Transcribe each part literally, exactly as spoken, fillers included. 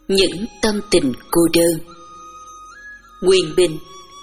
Những tâm tình cô đơn. Quyền Bình.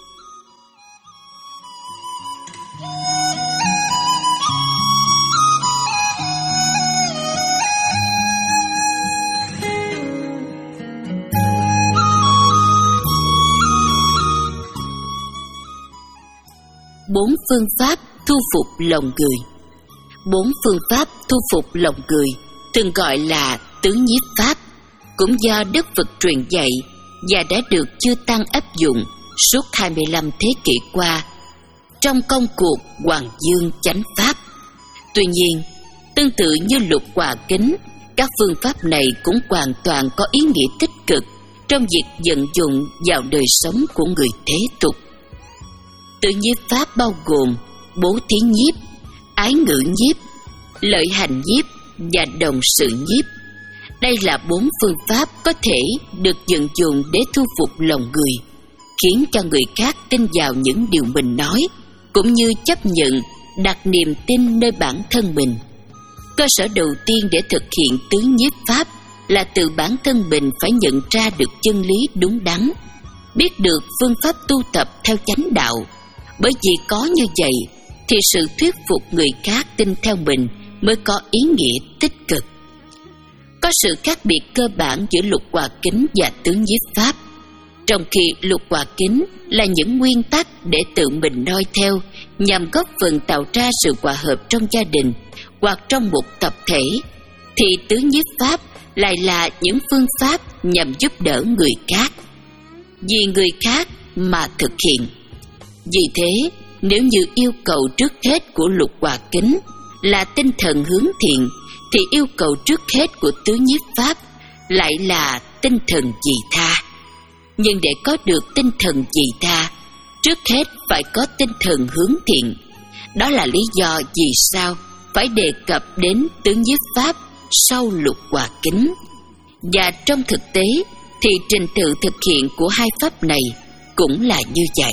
Bốn phương pháp thu phục lòng người. Bốn phương pháp thu phục lòng người thường gọi là tứ nhiếp pháp, cũng do Đức Phật truyền dạy và đã được chư tăng áp dụng suốt hai mươi lăm thế kỷ qua trong công cuộc Hoàng Dương chánh pháp. Tuy nhiên, tương tự như Lục Hòa Kính, các phương pháp này cũng hoàn toàn có ý nghĩa tích cực trong việc vận dụng vào đời sống của người thế tục. Tứ nhiếp pháp bao gồm bố thí nhiếp, ái ngữ nhiếp, lợi hành nhiếp và đồng sự nhiếp. Đây là bốn phương pháp có thể được vận dụng để thu phục lòng người, khiến cho người khác tin vào những điều mình nói, cũng như chấp nhận, đặt niềm tin nơi bản thân mình. Cơ sở đầu tiên để thực hiện tứ nhiếp pháp là từ bản thân mình phải nhận ra được chân lý đúng đắn, biết được phương pháp tu tập theo chánh đạo. Bởi vì có như vậy thì sự thuyết phục người khác tin theo mình mới có ý nghĩa tích cực. Có sự khác biệt cơ bản giữa Lục Hòa Kính và tứ nhiếp pháp. Trong khi Lục Hòa Kính là những nguyên tắc để tự mình noi theo nhằm góp phần tạo ra sự hòa hợp trong gia đình hoặc trong một tập thể, thì tứ nhiếp pháp lại là những phương pháp nhằm giúp đỡ người khác, vì người khác mà thực hiện. Vì thế, nếu như yêu cầu trước hết của Lục Hòa Kính là tinh thần hướng thiện, thì yêu cầu trước hết của tứ nhiếp pháp lại là tinh thần vị tha. Nhưng để có được tinh thần vị tha, trước hết phải có tinh thần hướng thiện. Đó là lý do vì sao phải đề cập đến tứ nhiếp pháp sau Lục Hòa Kính. Và trong thực tế thì trình tự thực hiện của hai pháp này cũng là như vậy.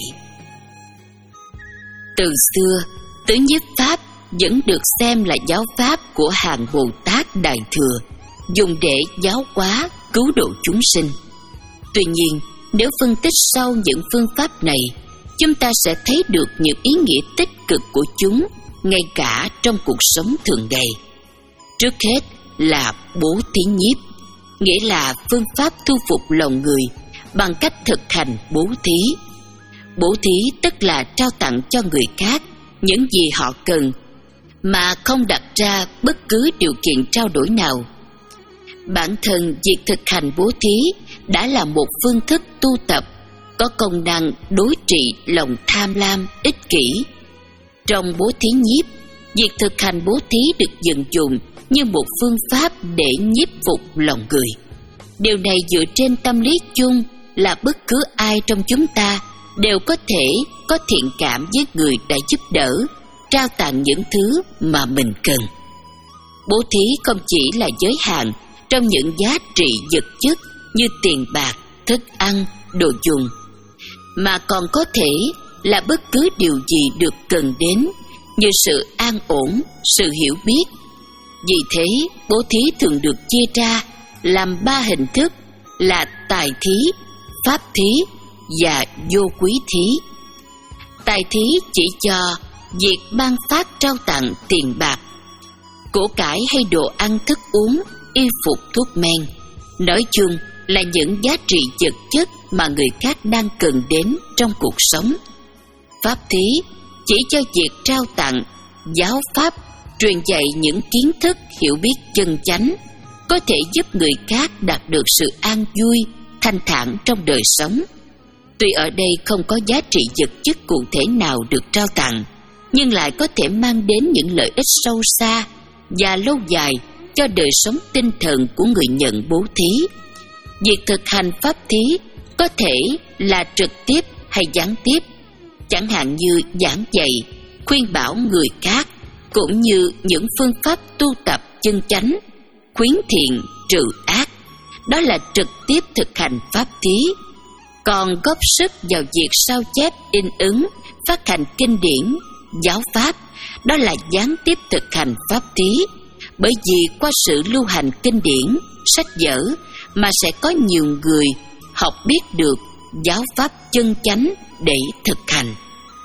Từ xưa, tứ nhiếp pháp vẫn được xem là giáo pháp của hàng Bồ Tát Đại Thừa, dùng để giáo hóa, cứu độ chúng sinh. Tuy nhiên, nếu phân tích sâu những phương pháp này, chúng ta sẽ thấy được những ý nghĩa tích cực của chúng ngay cả trong cuộc sống thường ngày. Trước hết là bố thí nhiếp, nghĩa là phương pháp thu phục lòng người bằng cách thực hành bố thí. Bố thí tức là trao tặng cho người khác những gì họ cần, mà không đặt ra bất cứ điều kiện trao đổi nào. Bản thân việc thực hành bố thí đã là một phương thức tu tập có công năng đối trị lòng tham lam, ích kỷ. Trong bố thí nhiếp, việc thực hành bố thí được vận dụng như một phương pháp để nhiếp phục lòng người. Điều này dựa trên tâm lý chung là bất cứ ai trong chúng ta đều có thể có thiện cảm với người đã giúp đỡ, trao tặng những thứ mà mình cần. Bố thí không chỉ là giới hạn trong những giá trị vật chất như tiền bạc, thức ăn, đồ dùng, mà còn có thể là bất cứ điều gì được cần đến như sự an ổn, sự hiểu biết. Vì thế, bố thí thường được chia ra làm ba hình thức là tài thí, pháp thí và vô quý thí. Tài thí chỉ cho việc ban phát trao tặng tiền bạc, của cải hay đồ ăn thức uống, y phục thuốc men, nói chung là những giá trị vật chất mà người khác đang cần đến trong cuộc sống. Pháp thí chỉ cho việc trao tặng giáo pháp, truyền dạy những kiến thức hiểu biết chân chánh, có thể giúp người khác đạt được sự an vui, thanh thản trong đời sống. Tuy ở đây không có giá trị vật chất cụ thể nào được trao tặng, nhưng lại có thể mang đến những lợi ích sâu xa và lâu dài cho đời sống tinh thần của người nhận bố thí. Việc thực hành pháp thí có thể là trực tiếp hay gián tiếp, chẳng hạn như giảng dạy, khuyên bảo người khác, cũng như những phương pháp tu tập chân chánh, khuyến thiện, trừ ác. Đó là trực tiếp thực hành pháp thí. Còn góp sức vào việc sao chép, in ấn, phát hành kinh điển, giáo pháp, đó là gián tiếp thực hành pháp thí. Bởi vì qua sự lưu hành kinh điển, sách vở mà sẽ có nhiều người học biết được giáo pháp chân chánh để thực hành.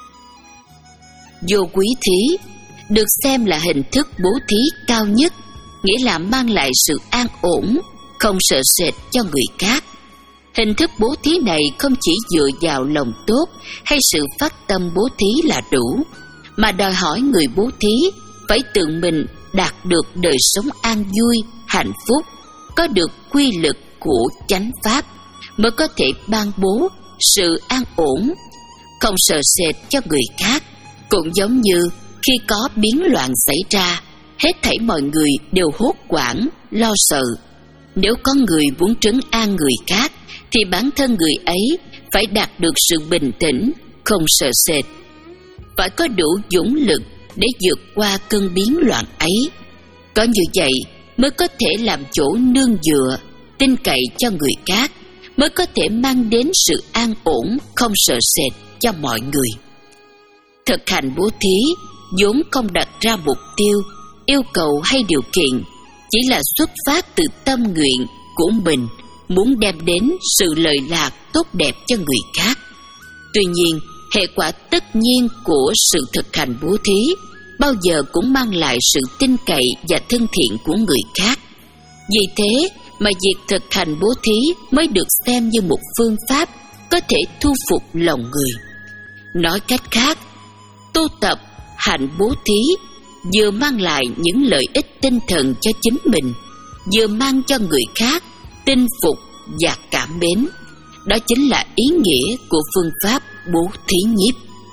Vô quý thí được xem là hình thức bố thí cao nhất, nghĩa là mang lại sự an ổn, không sợ sệt cho người khác. Hình thức bố thí này không chỉ dựa vào lòng tốt hay sự phát tâm bố thí là đủ, mà đòi hỏi người bố thí phải tự mình đạt được đời sống an vui, hạnh phúc, có được quy lực của chánh pháp, mới có thể ban bố sự an ổn, không sợ sệt cho người khác. Cũng giống như khi có biến loạn xảy ra, hết thảy mọi người đều hốt hoảng, lo sợ. Nếu có người muốn trấn an người khác, thì bản thân người ấy phải đạt được sự bình tĩnh, không sợ sệt. Phải có đủ dũng lực để vượt qua cơn biến loạn ấy. Có như vậy mới có thể làm chỗ nương dựa, tin cậy cho người khác, mới có thể mang đến sự an ổn, không sợ sệt cho mọi người. Thực hành bố thí vốn không đặt ra mục tiêu, yêu cầu hay điều kiện, chỉ là xuất phát từ tâm nguyện của mình, muốn đem đến sự lợi lạc tốt đẹp cho người khác. Tuy nhiên, hệ quả tất nhiên của sự thực hành bố thí bao giờ cũng mang lại sự tin cậy và thân thiện của người khác. Vì thế mà việc thực hành bố thí mới được xem như một phương pháp có thể thu phục lòng người. Nói cách khác, tu tập hạnh bố thí vừa mang lại những lợi ích tinh thần cho chính mình, vừa mang cho người khác tin phục và cảm mến. Đó chính là ý nghĩa của phương pháp bố thí nhiếp.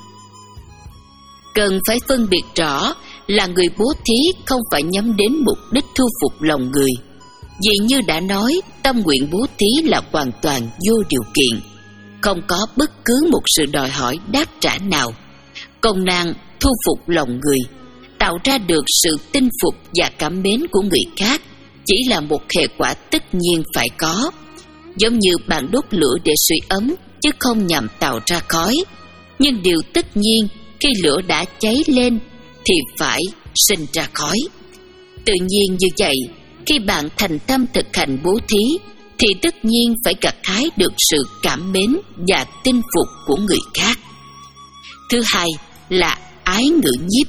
Cần phải phân biệt rõ là người bố thí không phải nhắm đến mục đích thu phục lòng người. Vì như đã nói, tâm nguyện bố thí là hoàn toàn vô điều kiện, không có bất cứ một sự đòi hỏi đáp trả nào. Công năng thu phục lòng người, tạo ra được sự tin phục và cảm mến của người khác chỉ là một hệ quả tất nhiên phải có. Giống như bạn đốt lửa để sưởi ấm, chứ không nhằm tạo ra khói. Nhưng điều tất nhiên, khi lửa đã cháy lên thì phải sinh ra khói. Tự nhiên như vậy, khi bạn thành tâm thực hành bố thí thì tất nhiên phải gặt hái được sự cảm mến và tin phục của người khác. Thứ hai là ái ngữ nhiếp,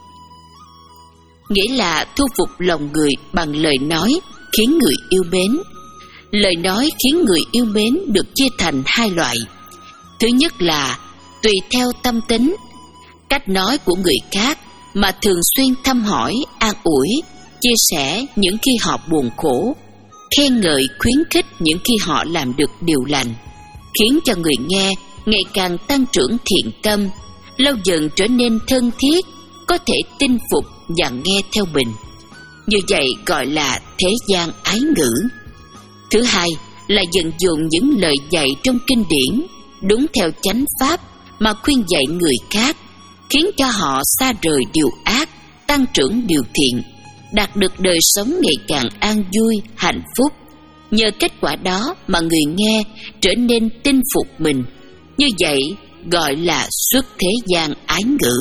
nghĩa là thu phục lòng người bằng lời nói khiến người yêu mến. Lời nói khiến người yêu mến được chia thành hai loại. Thứ nhất là tùy theo tâm tính, cách nói của người khác mà thường xuyên thăm hỏi, an ủi, chia sẻ những khi họ buồn khổ, khen ngợi, khuyến khích những khi họ làm được điều lành, khiến cho người nghe ngày càng tăng trưởng thiện tâm, lâu dần trở nên thân thiết, có thể tin phục và nghe theo mình. Như vậy gọi là thế gian ái ngữ. Thứ hai là vận dụng những lời dạy trong kinh điển đúng theo chánh pháp mà khuyên dạy người khác, khiến cho họ xa rời điều ác, tăng trưởng điều thiện, đạt được đời sống ngày càng an vui, hạnh phúc. Nhờ kết quả đó mà người nghe trở nên tin phục mình. Như vậy gọi là xuất thế gian ái ngữ.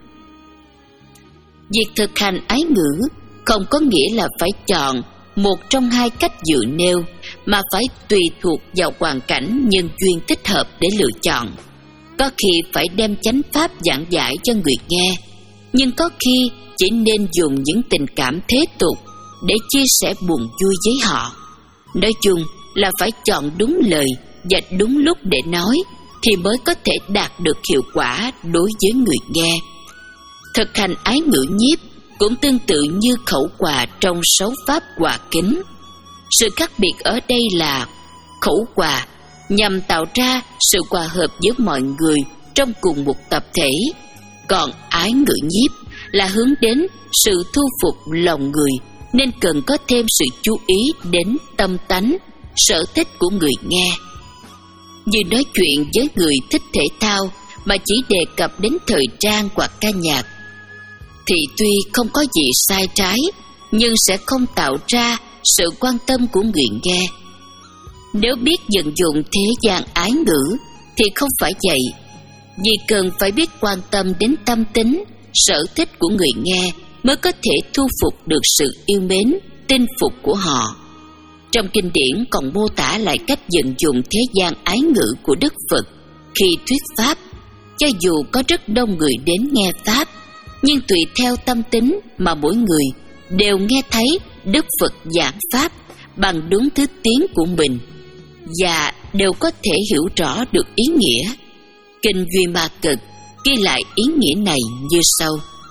Việc thực hành ái ngữ không có nghĩa là phải chọn một trong hai cách dự nêu, mà phải tùy thuộc vào hoàn cảnh nhân duyên thích hợp để lựa chọn. Có khi phải đem chánh pháp giảng giải cho người nghe, nhưng có khi chỉ nên dùng những tình cảm thế tục để chia sẻ buồn vui với họ. Nói chung là phải chọn đúng lời và đúng lúc để nói thì mới có thể đạt được hiệu quả đối với người nghe. Thực hành ái ngữ nhiếp cũng tương tự như khẩu quà trong sáu pháp quà kính. Sự khác biệt ở đây là khẩu quà nhằm tạo ra sự hòa hợp giữa mọi người trong cùng một tập thể, còn ái ngữ nhiếp là hướng đến sự thu phục lòng người, nên cần có thêm sự chú ý đến tâm tánh, sở thích của người nghe. Như nói chuyện với người thích thể thao mà chỉ đề cập đến thời trang hoặc ca nhạc thì tuy không có gì sai trái, nhưng sẽ không tạo ra sự quan tâm của người nghe. Nếu biết vận dụng thế gian ái ngữ thì không phải vậy, vì cần phải biết quan tâm đến tâm tính, sở thích của người nghe mới có thể thu phục được sự yêu mến, tin phục của họ. Trong kinh điển còn mô tả lại cách vận dụng thế gian ái ngữ của Đức Phật khi thuyết pháp. Cho dù có rất đông người đến nghe pháp, nhưng tùy theo tâm tính mà mỗi người đều nghe thấy Đức Phật giảng pháp bằng đúng thứ tiếng của mình, và đều có thể hiểu rõ được ý nghĩa. Kinh Duy Ma Cực ghi lại ý nghĩa này như sau: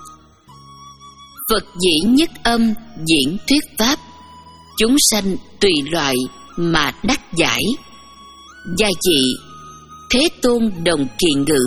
Phật dĩ nhất âm diễn thuyết pháp, chúng sanh tùy loại mà đắc giải. Gia dị Thế Tôn đồng kỳ ngữ,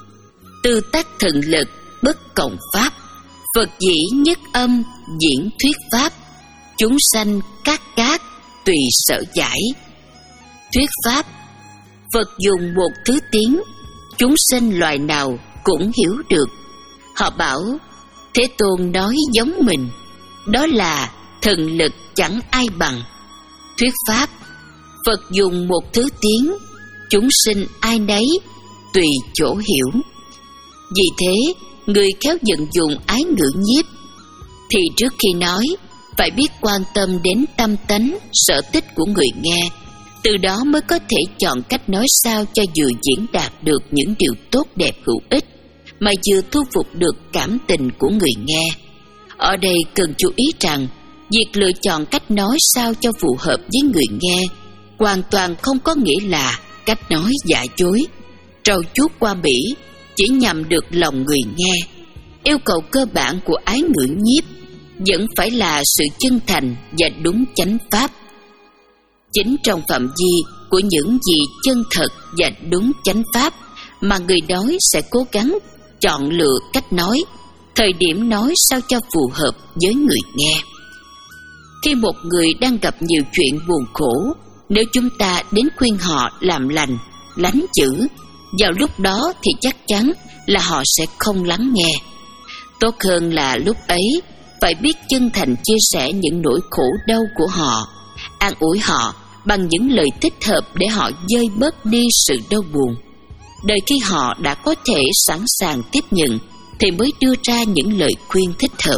tư tác thần lực bất cộng pháp. Phật dĩ nhất âm diễn thuyết pháp, chúng sanh các cát tùy sở giải. Thuyết pháp, Phật dùng một thứ tiếng, chúng sinh loài nào cũng hiểu được. Họ bảo Thế Tôn nói giống mình, đó là thần lực chẳng ai bằng. Thuyết pháp, Phật dùng một thứ tiếng, chúng sinh ai nấy tùy chỗ hiểu. Vì thế, người khéo vận dụng ái ngữ nhiếp thì trước khi nói phải biết quan tâm đến tâm tánh, sở thích của người nghe. Từ đó mới có thể chọn cách nói sao cho vừa diễn đạt được những điều tốt đẹp hữu ích, mà vừa thu phục được cảm tình của người nghe. Ở đây cần chú ý rằng, việc lựa chọn cách nói sao cho phù hợp với người nghe hoàn toàn không có nghĩa là cách nói giả dối, trau chuốt qua bỉ, chỉ nhằm được lòng người nghe. Yêu cầu cơ bản của ái ngữ nhiếp vẫn phải là sự chân thành và đúng chánh pháp. Chính trong phạm vi của những gì chân thật và đúng chánh pháp mà người nói sẽ cố gắng chọn lựa cách nói, thời điểm nói sao cho phù hợp với người nghe. Khi một người đang gặp nhiều chuyện buồn khổ, nếu chúng ta đến khuyên họ làm lành, lánh dữ, vào lúc đó thì chắc chắn là họ sẽ không lắng nghe. Tốt hơn là lúc ấy phải biết chân thành chia sẻ những nỗi khổ đau của họ, an ủi họ bằng những lời thích hợp để họ vơi bớt đi sự đau buồn. Đợi khi họ đã có thể sẵn sàng tiếp nhận thì mới đưa ra những lời khuyên thích hợp.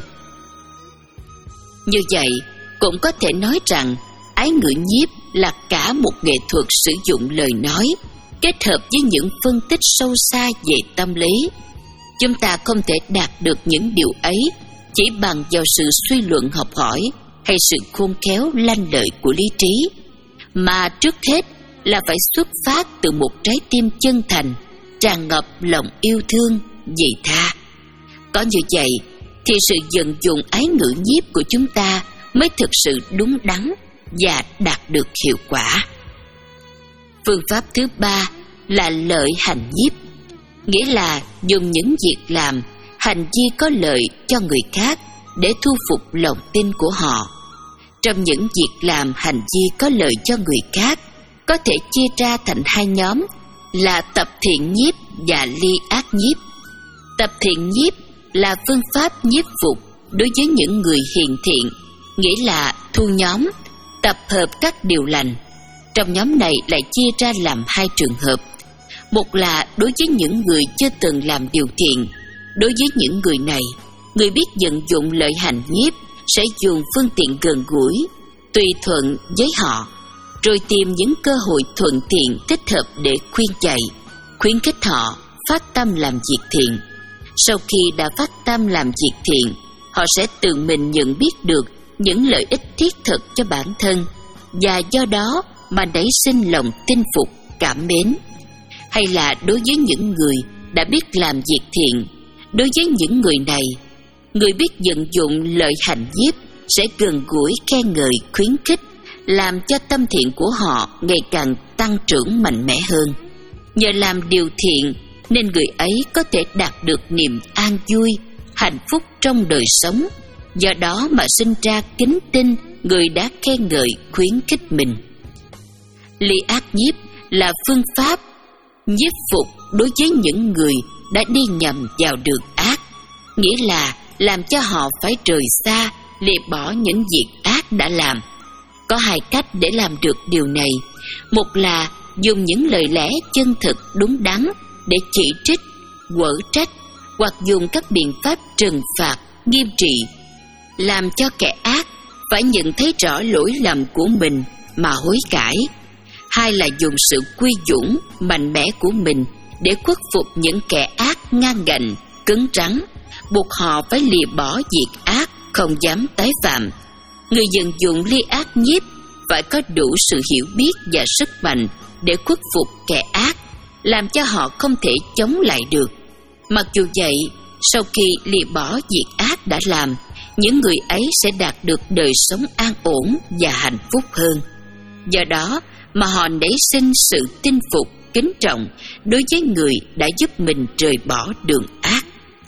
Như vậy, cũng có thể nói rằng ái ngữ nhiếp là cả một nghệ thuật sử dụng lời nói kết hợp với những phân tích sâu xa về tâm lý. Chúng ta không thể đạt được những điều ấy chỉ bằng vào sự suy luận học hỏi hay sự khôn khéo lanh lợi của lý trí, mà trước hết là phải xuất phát từ một trái tim chân thành, tràn ngập lòng yêu thương, vị tha. Có như vậy thì sự vận dụng ái ngữ nhiếp của chúng ta mới thực sự đúng đắn và đạt được hiệu quả. Phương pháp thứ ba là lợi hành nhiếp, nghĩa là dùng những việc làm, hành vi có lợi cho người khác để thu phục lòng tin của họ. Trong những việc làm, hành vi có lợi cho người khác có thể chia ra thành hai nhóm là tập thiện nhiếp và ly ác nhiếp. Tập thiện nhiếp là phương pháp nhiếp phục đối với những người hiền thiện, nghĩa là thu nhóm, tập hợp các điều lành. Trong nhóm này lại chia ra làm hai trường hợp. Một là đối với những người chưa từng làm điều thiện. Đối với những người này, người biết vận dụng lợi hành nhiếp sẽ dùng phương tiện gần gũi, tùy thuận với họ, rồi tìm những cơ hội thuận tiện thích hợp để khuyên dạy, khuyến khích họ phát tâm làm việc thiện. Sau khi đã phát tâm làm việc thiện, họ sẽ tự mình nhận biết được những lợi ích thiết thực cho bản thân, và do đó mà nảy sinh lòng tin phục, cảm mến. Hay là đối với những người đã biết làm việc thiện, đối với những người này, người biết vận dụng lợi hành nhiếp sẽ gần gũi, khen ngợi, khuyến khích, làm cho tâm thiện của họ ngày càng tăng trưởng mạnh mẽ hơn. Nhờ làm điều thiện nên người ấy có thể đạt được niềm an vui, hạnh phúc trong đời sống, do đó mà sinh ra kính tin người đã khen ngợi, khuyến khích mình. Ly ác nhiếp là phương pháp nhiếp phục đối với những người đã đi nhầm vào đường ác, nghĩa là làm cho họ phải rời xa, lìa bỏ những việc ác đã làm. Có hai cách để làm được điều này. Một là dùng những lời lẽ chân thực đúng đắn để chỉ trích, quở trách, hoặc dùng các biện pháp trừng phạt, nghiêm trị, làm cho kẻ ác phải nhận thấy rõ lỗi lầm của mình mà hối cải. Hai là dùng sự quy dũng, mạnh mẽ của mình để khuất phục những kẻ ác ngang ngạnh, cứng rắn, buộc họ phải lìa bỏ việc ác, không dám tái phạm. Người vận dụng ly ác nhiếp phải có đủ sự hiểu biết và sức mạnh để khuất phục kẻ ác, làm cho họ không thể chống lại được. Mặc dù vậy, sau khi lìa bỏ việc ác đã làm, những người ấy sẽ đạt được đời sống an ổn và hạnh phúc hơn. Do đó mà họ nảy sinh sự tin phục, kính trọng đối với người đã giúp mình rời bỏ đường ác.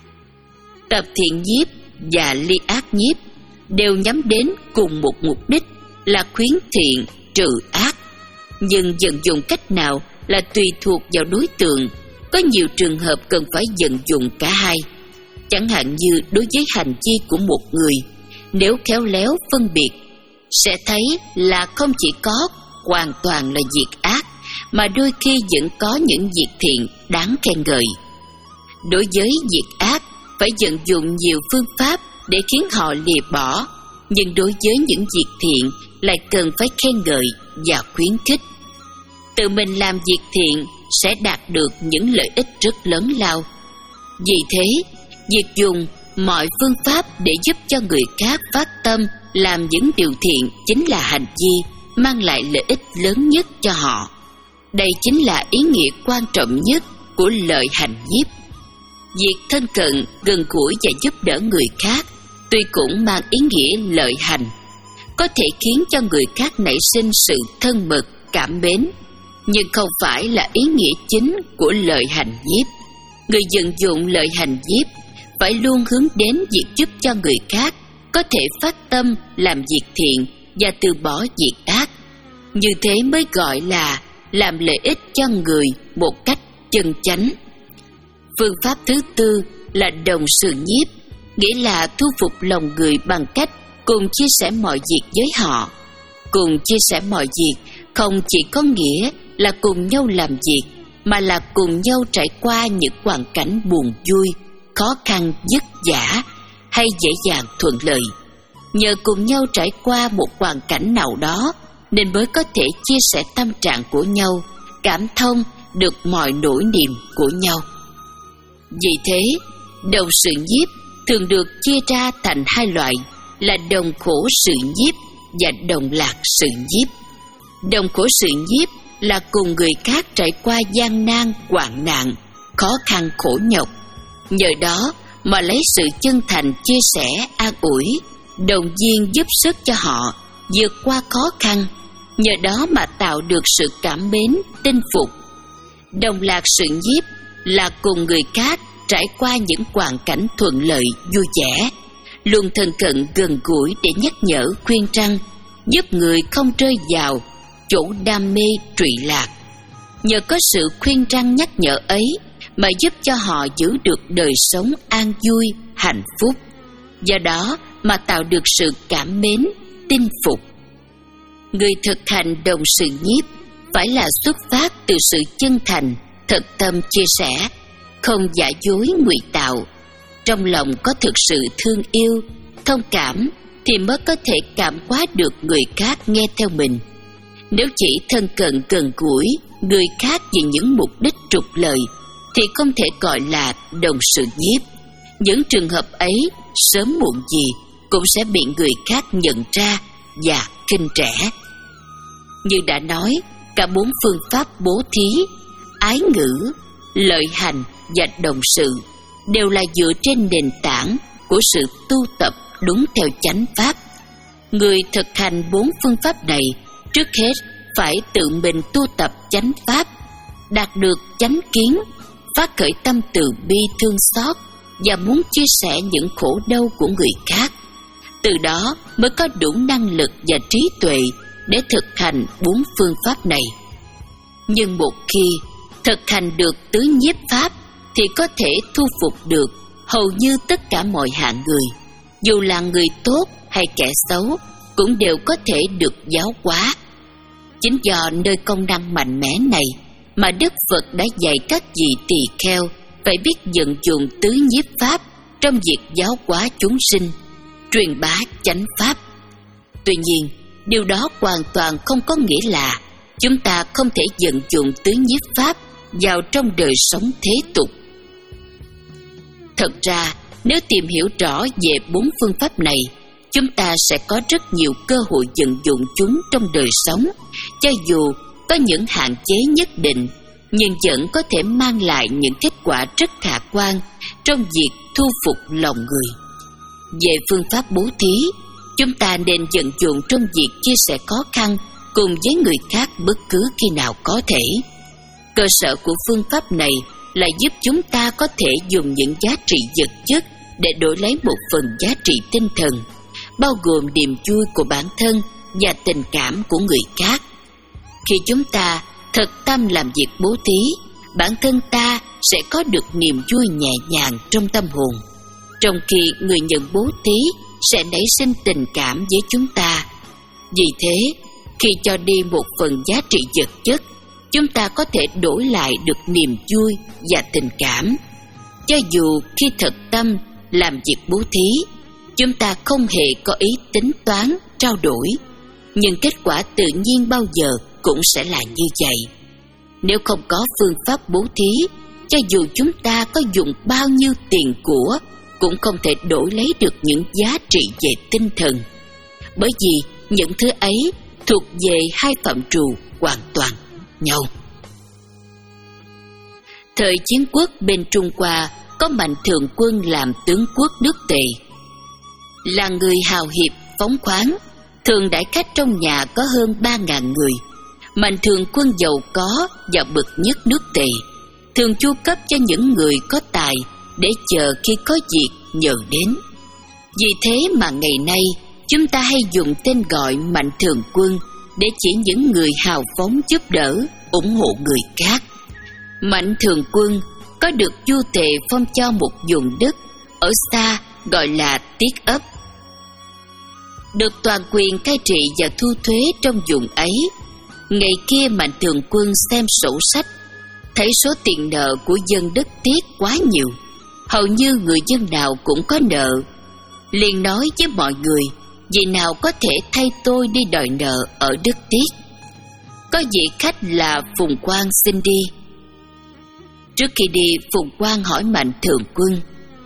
Tập thiện nhiếp và ly ác nhiếp đều nhắm đến cùng một mục đích là khuyến thiện, trừ ác. Nhưng vận dụng cách nào là tùy thuộc vào đối tượng. Có nhiều trường hợp cần phải vận dụng cả hai. Chẳng hạn như đối với hành vi của một người, nếu khéo léo phân biệt, sẽ thấy là không chỉ có hoàn toàn là việc ác, mà đôi khi vẫn có những việc thiện đáng khen ngợi. Đối với việc ác, phải vận dụng nhiều phương pháp để khiến họ lìa bỏ, nhưng đối với những việc thiện lại cần phải khen ngợi và khuyến khích. Tự mình làm việc thiện sẽ đạt được những lợi ích rất lớn lao. Vì thế, việc dùng mọi phương pháp để giúp cho người khác phát tâm làm những điều thiện chính là hành vi mang lại lợi ích lớn nhất cho họ. Đây chính là ý nghĩa quan trọng nhất của lợi hành nhiếp. Việc thân cận, gần gũi và giúp đỡ người khác tuy cũng mang ý nghĩa lợi hành, có thể khiến cho người khác nảy sinh sự thân mật, cảm mến, nhưng không phải là ý nghĩa chính của lợi hành nhiếp. Người vận dụng lợi hành nhiếp phải luôn hướng đến việc giúp cho người khác có thể phát tâm làm việc thiện và từ bỏ việc ác. Như thế mới gọi là làm lợi ích cho người một cách chân chánh. Phương pháp thứ tư là đồng sự nhiếp, nghĩa là thu phục lòng người bằng cách cùng chia sẻ mọi việc với họ. Cùng chia sẻ mọi việc không chỉ có nghĩa là cùng nhau làm việc, mà là cùng nhau trải qua những hoàn cảnh buồn vui, khó khăn, vất vả hay dễ dàng thuận lợi. Nhờ cùng nhau trải qua một hoàn cảnh nào đó nên mới có thể chia sẻ tâm trạng của nhau, cảm thông được mọi nỗi niềm của nhau. Vì thế, đồng sự nhiếp thường được chia ra thành hai loại là đồng khổ sự nhiếp và đồng lạc sự nhiếp. Đồng khổ sự nhiếp là cùng người khác trải qua gian nan, hoạn nạn, khó khăn khổ nhọc. Nhờ đó mà lấy sự chân thành chia sẻ, an ủi, động viên giúp sức cho họ vượt qua khó khăn. Nhờ đó mà tạo được sự cảm mến, tin phục. Đồng lạc sự nhiếp là cùng người khác trải qua những hoàn cảnh thuận lợi, vui vẻ, luôn thân cận gần gũi để nhắc nhở, khuyên răn, giúp người không rơi vào chỗ đam mê trụy lạc. Nhờ có sự khuyên răn nhắc nhở ấy mà giúp cho họ giữ được đời sống an vui, hạnh phúc. Do đó mà tạo được sự cảm mến, tin phục. Người thực hành đồng sự nhiếp phải là xuất phát từ sự chân thành, thật tâm chia sẻ, không giả dối ngụy tạo. Trong lòng có thực sự thương yêu, thông cảm thì mới có thể cảm hóa được người khác nghe theo mình. Nếu chỉ thân cận gần gũi người khác vì những mục đích trục lợi thì không thể gọi là đồng sự nhiếp. Những trường hợp ấy sớm muộn gì cũng sẽ bị người khác nhận ra và khinh rẻ. Như đã nói, cả bốn phương pháp bố thí, ái ngữ, lợi hành và đồng sự đều là dựa trên nền tảng của sự tu tập đúng theo chánh pháp. Người thực hành bốn phương pháp này trước hết phải tự mình tu tập chánh pháp, đạt được chánh kiến, phát khởi tâm từ bi thương xót và muốn chia sẻ những khổ đau của người khác. Từ đó mới có đủ năng lực và trí tuệ để thực hành bốn phương pháp này. Nhưng một khi thực hành được tứ nhiếp pháp thì có thể thu phục được hầu như tất cả mọi hạng người, dù là người tốt hay kẻ xấu cũng đều có thể được giáo hóa. Chính do nơi công năng mạnh mẽ này mà Đức Phật đã dạy các vị tỳ kheo phải biết vận dụng tứ nhiếp pháp trong việc giáo hóa chúng sinh, truyền bá chánh pháp. Tuy nhiên, điều đó hoàn toàn không có nghĩa là chúng ta không thể vận dụng tứ nhiếp pháp vào trong đời sống thế tục. Thật ra, nếu tìm hiểu rõ về bốn phương pháp này, chúng ta sẽ có rất nhiều cơ hội vận dụng chúng trong đời sống, cho dù có những hạn chế nhất định, nhưng vẫn có thể mang lại những kết quả rất khả quan trong việc thu phục lòng người. Về phương pháp bố thí, chúng ta nên vận dụng trong việc chia sẻ khó khăn cùng với người khác bất cứ khi nào có thể. Cơ sở của phương pháp này là giúp chúng ta có thể dùng những giá trị vật chất để đổi lấy một phần giá trị tinh thần, bao gồm niềm vui của bản thân và tình cảm của người khác. Khi chúng ta thật tâm làm việc bố thí, bản thân ta sẽ có được niềm vui nhẹ nhàng trong tâm hồn, trong khi người nhận bố thí sẽ nảy sinh tình cảm với chúng ta. Vì thế, khi cho đi một phần giá trị vật chất, chúng ta có thể đổi lại được niềm vui và tình cảm. Cho dù khi thật tâm làm việc bố thí, chúng ta không hề có ý tính toán, trao đổi, nhưng kết quả tự nhiên bao giờ cũng sẽ là như vậy. Nếu không có phương pháp bố thí, cho dù chúng ta có dùng bao nhiêu tiền của, cũng không thể đổi lấy được những giá trị về tinh thần, bởi vì những thứ ấy thuộc về hai phạm trù hoàn toàn nhau. Thời chiến quốc bên Trung Hoa có Mạnh Thường Quân làm tướng quốc nước Tề. Là người hào hiệp, phóng khoáng, thường đãi khách trong nhà có hơn ba ngàn người. Mạnh Thường Quân giàu có và bậc nhất nước Tề, thường chu cấp cho những người có tài để chờ khi có việc nhờ đến. Vì thế mà ngày nay chúng ta hay dùng tên gọi Mạnh Thường Quân để chỉ những người hào phóng giúp đỡ, ủng hộ người khác. Mạnh Thường Quân có được vua Tề phong cho một vùng đất ở xa gọi là Tiết Ấp, được toàn quyền cai trị và thu thuế trong vùng ấy. Ngày kia Mạnh Thường Quân xem sổ sách, thấy số tiền nợ của dân đất Tiết quá nhiều, hầu như người dân nào cũng có nợ. Liền nói với mọi người, vị nào có thể thay tôi đi đòi nợ ở đất Tiết. Có vị khách là Phùng Quang xin đi. Trước khi đi, Phùng Quang hỏi Mạnh Thường Quân,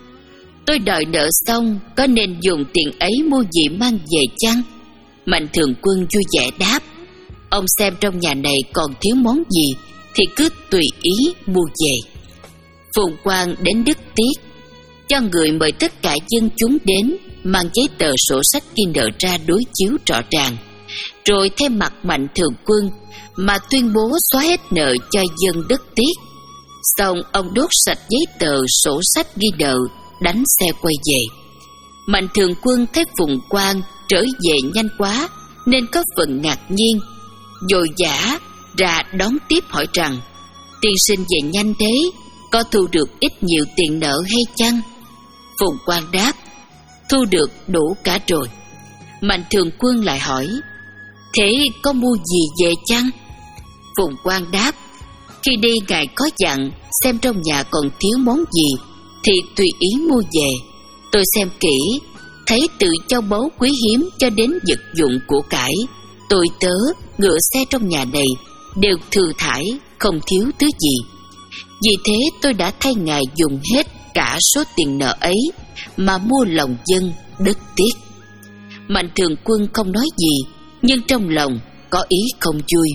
tôi đòi nợ xong, có nên dùng tiền ấy mua gì mang về chăng? Mạnh Thường Quân vui vẻ đáp, ông xem trong nhà này còn thiếu món gì thì cứ tùy ý mua về. Phùng Quang đến đất Tiết, cho người mời tất cả dân chúng đến, mang giấy tờ sổ sách ghi nợ ra đối chiếu rõ ràng, rồi thay mặt Mạnh Thường Quân mà tuyên bố xóa hết nợ cho dân đất Tiết. Xong ông đốt sạch giấy tờ sổ sách ghi nợ, đánh xe quay về. Mạnh Thường Quân thấy Phùng Quang trở về nhanh quá nên có phần ngạc nhiên, vội vã ra đón tiếp hỏi rằng, tiên sinh về nhanh thế, có thu được ít nhiều tiền nợ hay chăng? Phùng Quang đáp, thu được đủ cả rồi. Mạnh Thường Quân lại hỏi, thế có mua gì về chăng? Phùng Quang đáp, khi đi ngài có dặn xem trong nhà còn thiếu món gì thì tùy ý mua về. Tôi xem kỹ, thấy từ châu báu quý hiếm cho đến vật dụng của cải, tôi tớ, ngựa xe trong nhà này đều thừa thải, không thiếu thứ gì. Vì thế tôi đã thay ngài dùng hết cả số tiền nợ ấy mà mua lòng dân đất Tiết. Mạnh Thường Quân không nói gì, nhưng trong lòng có ý không vui.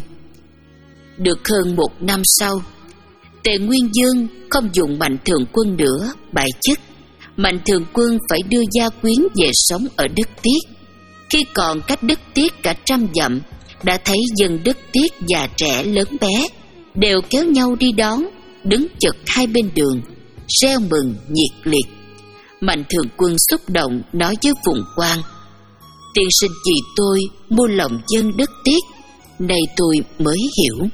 Được hơn một năm sau, Tề Nguyên Dương không dùng Mạnh Thường Quân nữa, bãi chức. Mạnh Thường Quân phải đưa gia quyến về sống ở đất Tiết. Khi còn cách đất Tiết cả trăm dặm, đã thấy dân đất Tiết già trẻ lớn bé đều kéo nhau đi đón, đứng chật hai bên đường, reo mừng nhiệt liệt. Mạnh Thường Quân xúc động nói với Phùng Quang, tiên sinh vì tôi mua lòng dân đất Tiết, nay tôi mới hiểu.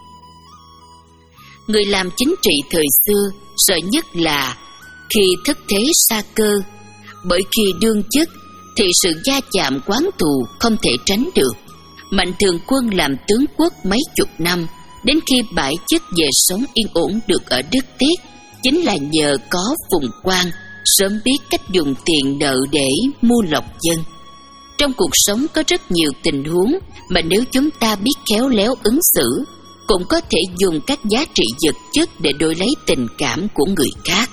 Người làm chính trị thời xưa sợ nhất là khi thất thế sa cơ, bởi khi đương chức thì sự va chạm quán thù không thể tránh được. Mạnh Thường Quân làm tướng quốc mấy chục năm, đến khi bãi chức về sống yên ổn được ở đất Tiết, chính là nhờ có Phùng Quang sớm biết cách dùng tiền nợ để mua lòng dân. Trong cuộc sống có rất nhiều tình huống mà nếu chúng ta biết khéo léo ứng xử, cũng có thể dùng các giá trị vật chất để đổi lấy tình cảm của người khác.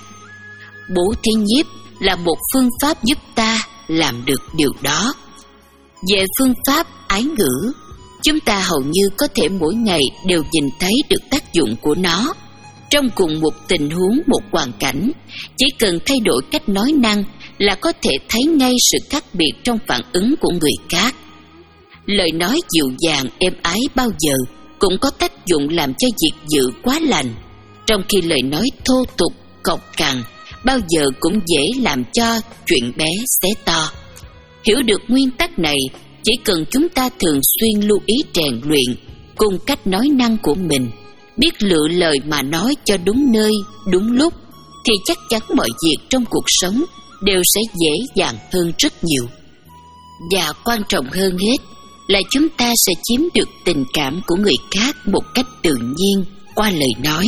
Bố thí nhiếp là một phương pháp giúp ta làm được điều đó. Về phương pháp ái ngữ, chúng ta hầu như có thể mỗi ngày đều nhìn thấy được tác dụng của nó. Trong cùng một tình huống, một hoàn cảnh, chỉ cần thay đổi cách nói năng là có thể thấy ngay sự khác biệt trong phản ứng của người khác. Lời nói dịu dàng, êm ái bao giờ cũng có tác dụng làm cho việc dự quá lành, trong khi lời nói thô tục, cộc cằn bao giờ cũng dễ làm cho chuyện bé xé to. Hiểu được nguyên tắc này, chỉ cần chúng ta thường xuyên lưu ý rèn luyện cùng cách nói năng của mình, biết lựa lời mà nói cho đúng nơi, đúng lúc, thì chắc chắn mọi việc trong cuộc sống đều sẽ dễ dàng hơn rất nhiều. Và quan trọng hơn hết là chúng ta sẽ chiếm được tình cảm của người khác một cách tự nhiên qua lời nói.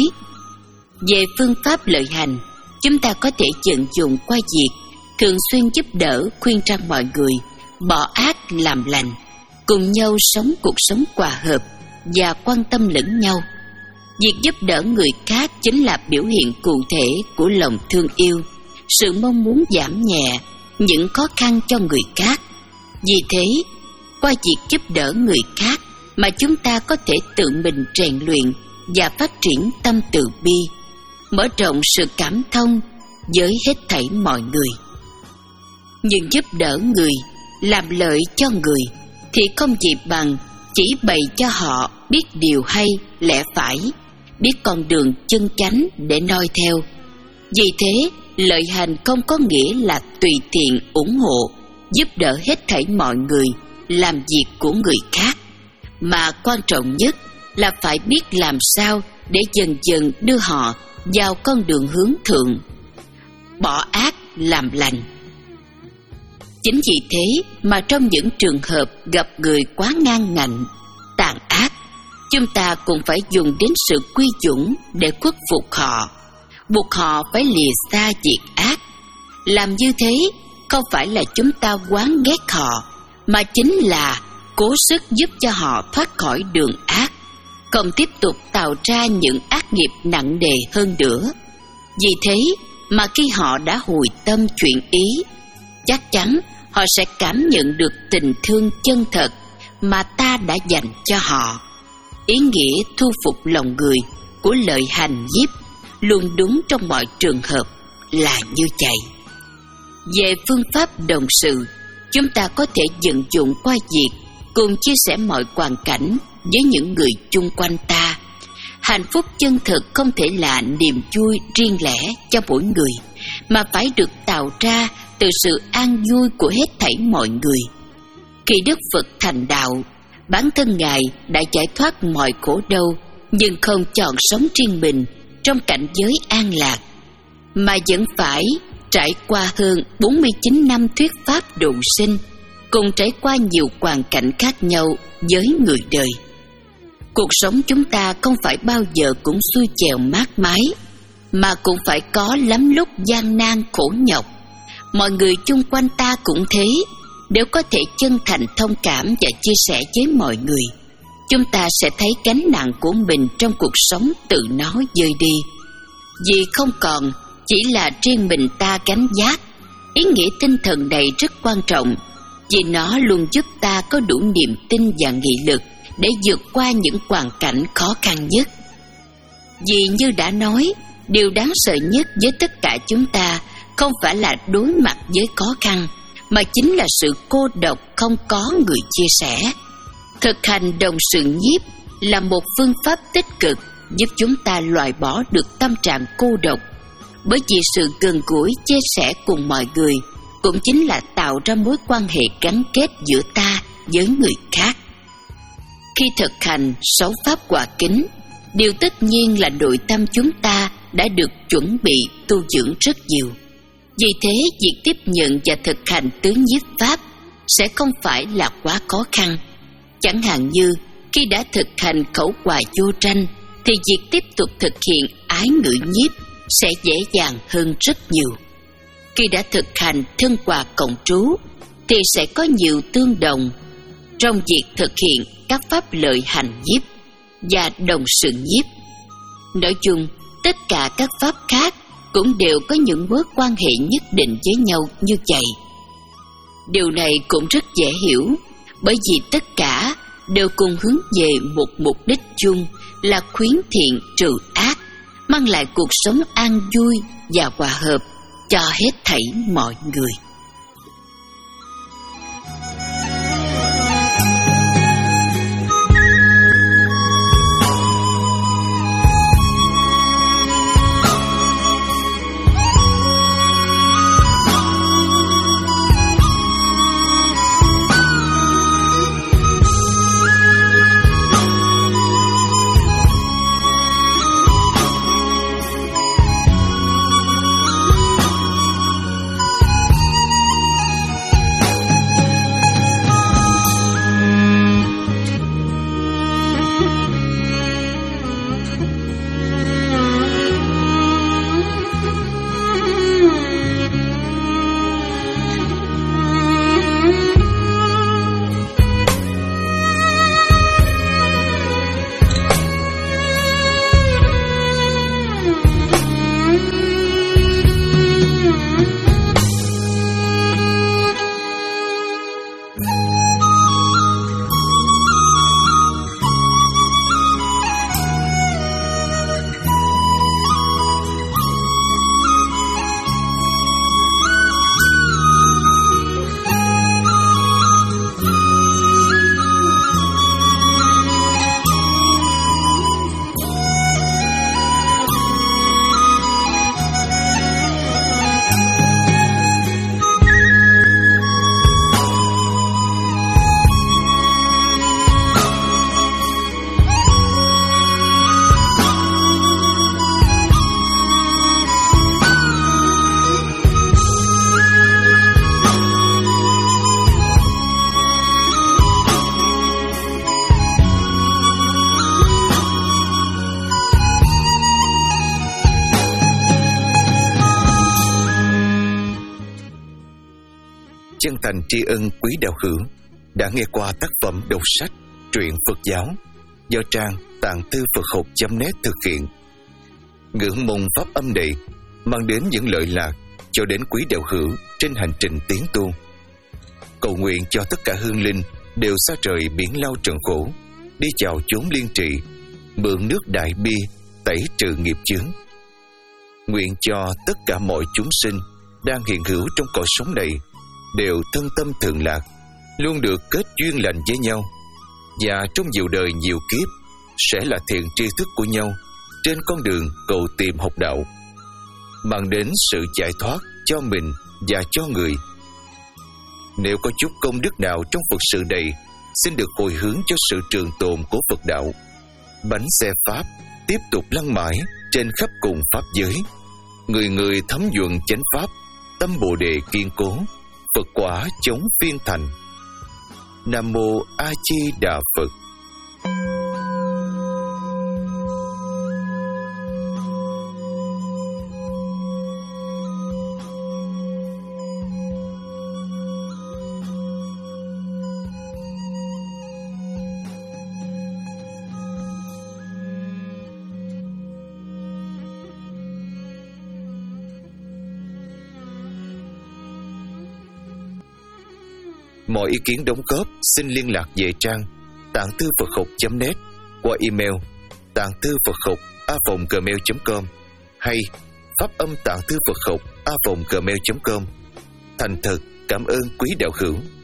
Về phương pháp lợi hành, chúng ta có thể vận dụng qua việc thường xuyên giúp đỡ, khuyên răn mọi người bỏ ác làm lành, cùng nhau sống cuộc sống hòa hợp và quan tâm lẫn nhau. Việc giúp đỡ người khác chính là biểu hiện cụ thể của lòng thương yêu, sự mong muốn giảm nhẹ những khó khăn cho người khác. Vì thế, qua việc giúp đỡ người khác mà chúng ta có thể tự mình rèn luyện và phát triển tâm từ bi, mở rộng sự cảm thông với hết thảy mọi người. Nhưng giúp đỡ người, làm lợi cho người thì không gì bằng chỉ bày cho họ biết điều hay, lẽ phải, biết con đường chân chánh để noi theo. Vì thế, lợi hành không có nghĩa là tùy tiện ủng hộ, giúp đỡ hết thảy mọi người làm việc của người khác, mà quan trọng nhất là phải biết làm sao để dần dần đưa họ vào con đường hướng thượng, bỏ ác làm lành. Chính vì thế mà trong những trường hợp gặp người quá ngang ngạnh, tàn ác, chúng ta cũng phải dùng đến sự quy dũng để khuất phục họ, buộc họ phải lìa xa việc ác. Làm như thế không phải là chúng ta oán ghét họ, mà chính là cố sức giúp cho họ thoát khỏi đường ác, không tiếp tục tạo ra những ác nghiệp nặng nề hơn nữa. Vì thế mà khi họ đã hồi tâm chuyển ý, chắc chắn họ sẽ cảm nhận được tình thương chân thật mà ta đã dành cho họ. Ý nghĩa thu phục lòng người của lợi hành nhiếp luôn đúng trong mọi trường hợp là như vậy. Về phương pháp đồng sự, chúng ta có thể vận dụng qua việc cùng chia sẻ mọi hoàn cảnh với những người chung quanh ta. Hạnh phúc chân thực không thể là niềm vui riêng lẻ cho mỗi người, mà phải được tạo ra từ sự an vui của hết thảy mọi người. Khi Đức Phật thành đạo, bản thân Ngài đã giải thoát mọi khổ đau, nhưng không chọn sống riêng mình trong cảnh giới an lạc, mà vẫn phải trải qua hơn bốn mươi chín năm thuyết pháp độ sinh, cùng trải qua nhiều hoàn cảnh khác nhau với người đời. Cuộc sống chúng ta không phải bao giờ cũng xuôi chèo mát mái, mà cũng phải có lắm lúc gian nan khổ nhọc. Mọi người chung quanh ta cũng thế, nếu có thể chân thành thông cảm và chia sẻ với mọi người, chúng ta sẽ thấy gánh nặng của mình trong cuộc sống tự nó rơi đi. Vì không còn chỉ là riêng mình ta gánh vác. Ý nghĩa tinh thần này rất quan trọng, vì nó luôn giúp ta có đủ niềm tin và nghị lực để vượt qua những hoàn cảnh khó khăn nhất. Vì như đã nói, điều đáng sợ nhất với tất cả chúng ta không phải là đối mặt với khó khăn, mà chính là sự cô độc không có người chia sẻ. Thực hành đồng sự nhiếp là một phương pháp tích cực giúp chúng ta loại bỏ được tâm trạng cô độc, bởi vì sự gần gũi chia sẻ cùng mọi người cũng chính là tạo ra mối quan hệ gắn kết giữa ta với người khác. Khi thực hành sáu pháp hòa kính, điều tất nhiên là nội tâm chúng ta đã được chuẩn bị tu dưỡng rất nhiều. Vì thế, việc tiếp nhận và thực hành tứ nhiếp pháp sẽ không phải là quá khó khăn. Chẳng hạn như khi đã thực hành khẩu hòa vô tranh, thì việc tiếp tục thực hiện ái ngữ nhiếp sẽ dễ dàng hơn rất nhiều. Khi đã thực hành thân hòa cộng trú, thì sẽ có nhiều tương đồng trong việc thực hiện các pháp lợi hành nhiếp và đồng sự nhiếp. Nói chung, tất cả các pháp khác cũng đều có những mối quan hệ nhất định với nhau như vậy. Điều này cũng rất dễ hiểu, bởi vì tất cả đều cùng hướng về một mục đích chung là khuyến thiện trừ ác, mang lại cuộc sống an vui và hòa hợp cho hết thảy mọi người. Chân thành tri ân quý đạo hữu đã nghe qua tác phẩm đọc sách truyện Phật giáo do trang tạng thư Phật học chấm net thực hiện. Ngưỡng mong pháp âm này mang đến những lợi lạc cho đến quý đạo hữu trên hành trình tiến tu. Cầu nguyện cho tất cả hương linh đều xa rời biển lao trần khổ, đi chào chốn liên trị, mượn nước đại bi tẩy trừ nghiệp chướng. Nguyện cho tất cả mọi chúng sinh đang hiện hữu trong cõi sống này đều thân tâm thường lạc, luôn được kết duyên lành với nhau, và trong nhiều đời nhiều kiếp sẽ là thiện tri thức của nhau trên con đường cầu tìm học đạo, mang đến sự giải thoát cho mình và cho người. Nếu có chút công đức nào trong Phật sự này, xin được hồi hướng cho sự trường tồn của Phật đạo. Bánh xe Pháp tiếp tục lăn mãi trên khắp cùng Pháp giới, người người thấm nhuận chánh Pháp, tâm Bồ Đề kiên cố, Phật quả chống phiên thành. Nam Mô A Di Đà Phật. Mọi ý kiến đóng góp xin liên lạc về trang tạng thư Phật học chấm net qua email tạng thư Phật học a vòng gmail chấm com hay pháp âm tạng thư Phật học a vòng gmail chấm com. Thành thật cảm ơn quý đạo hữu.